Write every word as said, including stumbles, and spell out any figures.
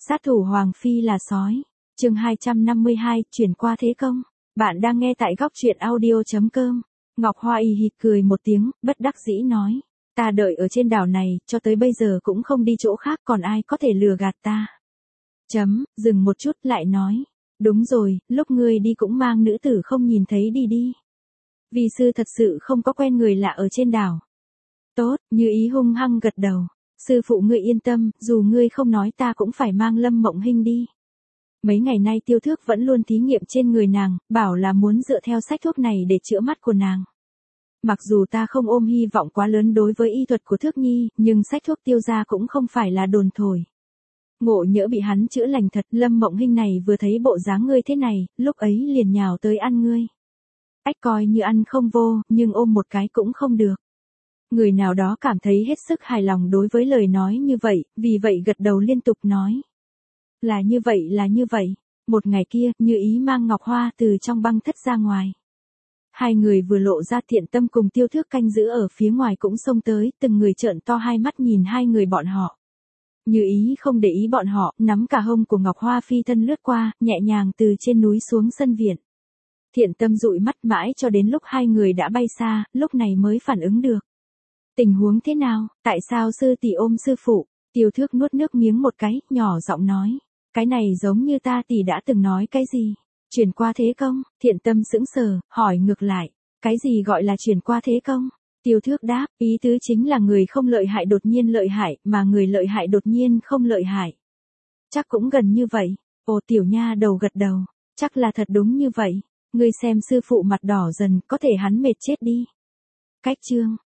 Sát thủ Hoàng Phi là sói. Chương hai trăm năm mươi hai, chuyển qua thế công. Bạn đang nghe tại góc truyện audio chấm com. Ngọc Hoa y hì cười một tiếng, bất đắc dĩ nói. Ta đợi ở trên đảo này, cho tới bây giờ cũng không đi chỗ khác, còn ai có thể lừa gạt ta. Chấm, dừng một chút lại nói. Đúng rồi, lúc ngươi đi cũng mang nữ tử không nhìn thấy đi đi. Vì sư thật sự không có quen người lạ ở trên đảo. Tốt, Như Ý hung hăng gật đầu. Sư phụ ngươi yên tâm, dù ngươi không nói ta cũng phải mang Lâm Mộng Hinh đi. Mấy ngày nay Tiêu Thước vẫn luôn thí nghiệm trên người nàng, bảo là muốn dựa theo sách thuốc này để chữa mắt của nàng. Mặc dù ta không ôm hy vọng quá lớn đối với y thuật của Thước Nhi, nhưng sách thuốc Tiêu gia cũng không phải là đồn thổi. Ngộ nhỡ bị hắn chữa lành thật, Lâm Mộng Hinh này vừa thấy bộ dáng ngươi thế này, lúc ấy liền nhào tới ăn ngươi. Ách coi như ăn không vô, nhưng ôm một cái cũng không được. Người nào đó cảm thấy hết sức hài lòng đối với lời nói như vậy, vì vậy gật đầu liên tục nói. Là như vậy là như vậy. Một ngày kia, Như Ý mang Ngọc Hoa từ trong băng thất ra ngoài. Hai người vừa lộ ra, Thiện Tâm cùng Tiêu Thước canh giữ ở phía ngoài cũng xông tới, từng người trợn to hai mắt nhìn hai người bọn họ. Như Ý không để ý bọn họ, nắm cả hông của Ngọc Hoa phi thân lướt qua, nhẹ nhàng từ trên núi xuống sân viện. Thiện Tâm dụi mắt mãi cho đến lúc hai người đã bay xa, lúc này mới phản ứng được. Tình huống thế nào, tại sao sư tỷ ôm sư phụ? Tiêu Thước nuốt nước miếng một cái, nhỏ giọng nói. Cái này giống như ta tỷ đã từng nói cái gì? Chuyển qua thế công? Thiện Tâm sững sờ, hỏi ngược lại. Cái gì gọi là chuyển qua thế công? Tiêu Thước đáp, ý tứ chính là người không lợi hại đột nhiên lợi hại, mà người lợi hại đột nhiên không lợi hại. Chắc cũng gần như vậy. Ồ, tiểu nha đầu gật đầu. Chắc là thật đúng như vậy. Ngươi xem sư phụ mặt đỏ dần, có thể hắn mệt chết đi. Cách chương.